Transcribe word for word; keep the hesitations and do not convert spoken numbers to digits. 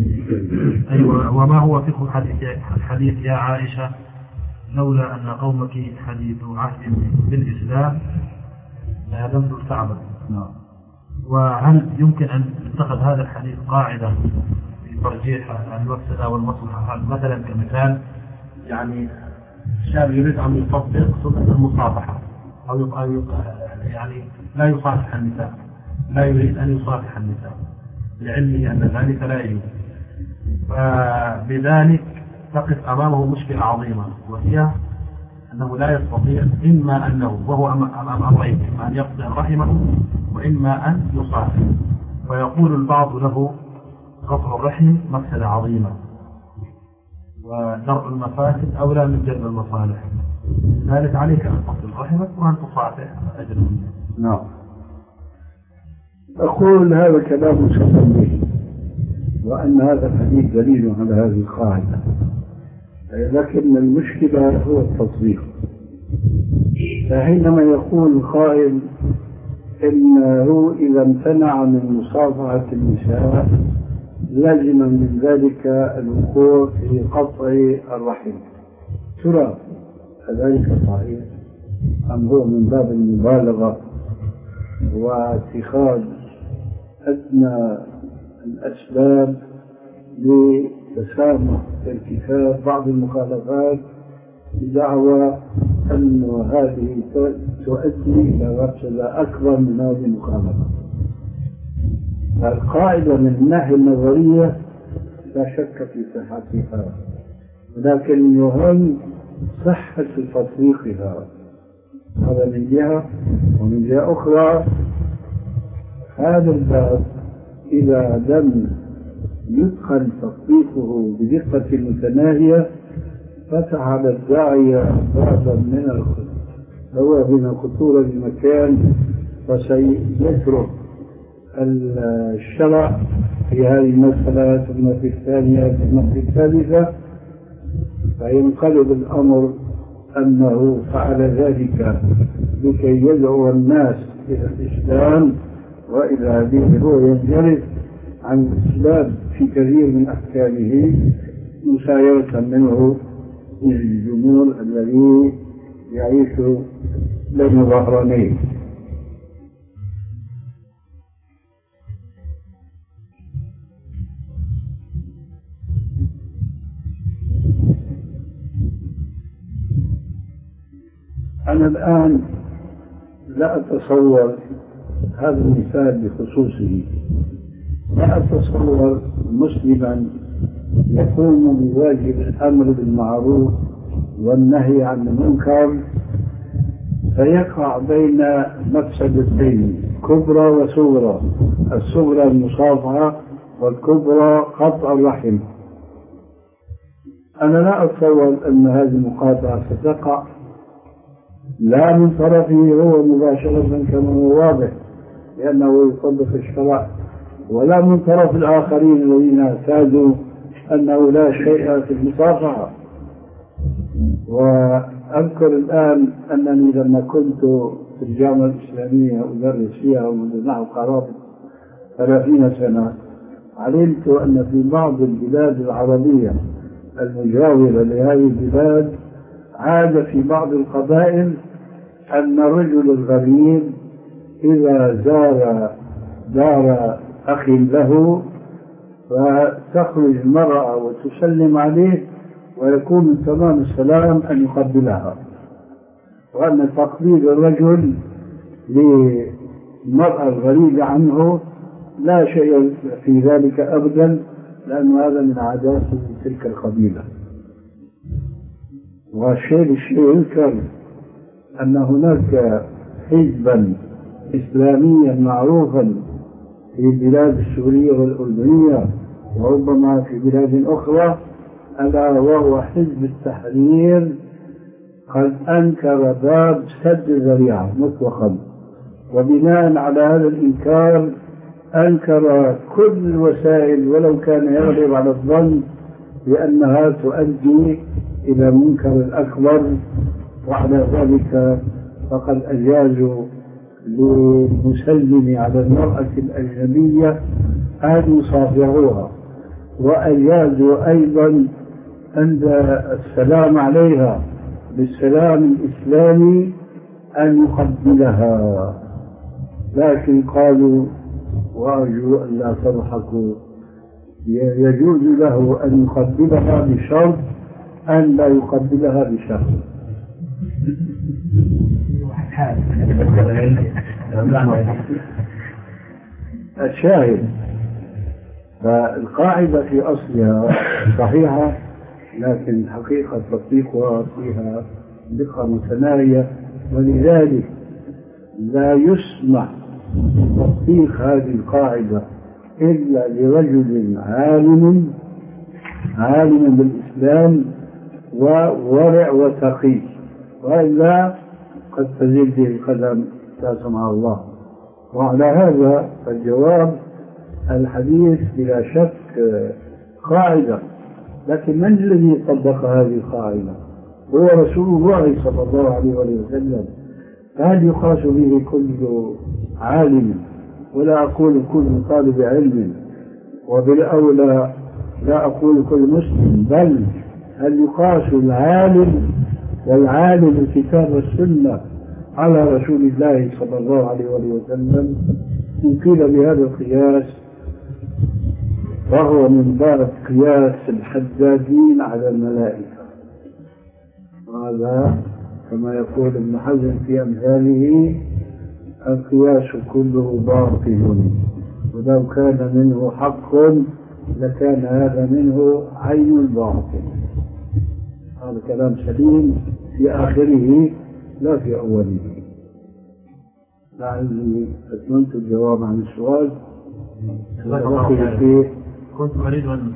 أيوة. وما هو فقه حديث يا عائشة لولا أن قومك حديث عهد بالإسلام لهدمت الكعبة؟ وهل يمكن أن يتخذ هذا الحديث قاعدة في ترجيح المفسدة والمصلحة؟ مثلا كمثال يعني شاب يريد أن يطبق سنة المصافحة أو يعني لا يصافح النساء، لا يريد أن يصافح النساء لعلمه أن ذلك لا يجوز، فبذلك تقف أمامه مشكلة عظيمة، وهي أنه لا يستطيع إما أنه وهو أمام أمرين، إما أن يقطع رحمه وإما أن يصافح، ويقول البعض له قطع الرحم مفسدة عظيمة ودرء المفاسد أولى من جلب المصالح، لذلك عليك أن تقطع رحمك وأن تصافح أجل منه. نعم. أقول هذا كلام مسلم به، وأن هذا الحديث دليل على هذه القاعدة، لكن المشكلة هو التطبيق. فحينما يقول القائل إنه إذا امتنع من مصافحة النساء لازم من ذلك الوقوع في قطع الرحم، ترى ذلك صحيح أم هو من باب المبالغة واتخاذ أدنى الأسباب لتسامح ارتكاب بعض المخالفات بدعوى أن هذه تؤدي إلى مفسدة أكبر من هذه المخالفة؟ القاعدة من الناحية النظرية لا شك في صحتها، ولكن المهم صحة تطبيقها، هذا من جهة. ومن جهة أخرى هذا الباب إذا لم يدخل تطبيقه بدقة متناهية فتح على الداعية بابا من الخطورة، هو من الخطورة بمكان، وسيترك الشرع في هذه المسألة ثم في الثانية ثم في الثالثة، فينقلب الأمر أنه فعل ذلك لكي يدعو الناس إلى الإسلام وإلى هذه هو ينجرف عن الإسلام في كثير من أحكامه مسايرة منه الجمهور الذي يعيش بين ظهرانين. أنا الآن لا أتصور هذا المثال بخصوصه، لا أتصور مسلما يقوم بواجب الأمر بالمعروف والنهي عن المنكر فيقع بين مفسدتين كبرى وصغرى، الصغرى المصافحة والكبرى قطع الرحم. أنا لا أتصور أن هذه المقاطعة ستقع لا من طرفه هو مباشرة كما هو واضح لأنه يطبق الشرع، ولا من طرف الآخرين الذين اعتادوا أنه لا شيء في المصافحة. وأذكر الآن أنني لما كنت في الجامعة الإسلامية أدرس فيها منذ نحو قرابة ثلاثين سنة، علمت أن في بعض البلاد العربية المجاورة لهذه البلاد عاد في بعض القبائل أن الرجل الغريب إذا زار دار أخ له فتخرج المرأة وتسلم عليه ويكون من تمام السلام أن يقبلها، وأن تقبيل الرجل للمرأة الغريبة عنه لا شيء في ذلك أبدا، لأن هذا من عادات تلك القبيلة. والشيء الشيء يذكر أن هناك حزبا إسلاميا معروفا في البلاد السورية والأردنية وربما في بلاد أخرى، ألا وهو حزب التحرير، قد أنكر باب سد الذريعة مطلقا، وبناء على هذا الإنكار أنكر كل الوسائل ولو كان يغلب على الظن بأنها تؤدي إلى منكر الأكبر. وعلى ذلك فقد أجازوا للمسلم على المرأة الأجنبية أن يصافحوها ويجوز أيضا عند السلام عليها بالسلام الإسلامي أن يقبلها، لكن قالوا وأرجو أن لا تضحكوا يجوز له أن يقبلها بشرط أن لا يقبلها بشرط. الشاهد فالقاعدة في أصلها صحيحة، لكن حقيقة تطبيقها فيها دقة متناهية، ولذلك لا يسمح تطبيق هذه القاعدة إلا لرجل عالم عالم بالإسلام وورع وتقي، وإلا قد تزل به القدم لا سمح الله. وعلى هذا الجواب الحديث بلا شك قاعدة، لكن من الذي طبق هذه القاعدة؟ هو رسول الله صلى الله عليه وسلم. فهل يقاس به كل عالم؟ ولا أقول كل طالب علم، وبالأولى لا أقول كل مسلم، بل هل يقاس العالم والعالم الكتاب والسنة على رسول الله صلى الله عليه وسلم؟ إن قيل بهذا القياس فهو من باب قياس الحدادين على الملائكة، وهذا كما يقول ابن حزم في أمثاله القياس كله باطل، ولو كان منه حق لكان هذا منه عين الباطل. هذا كلام سليم في آخره لا في أوله. لعلي أتممت الجواب عن السؤال. كنت أريد أن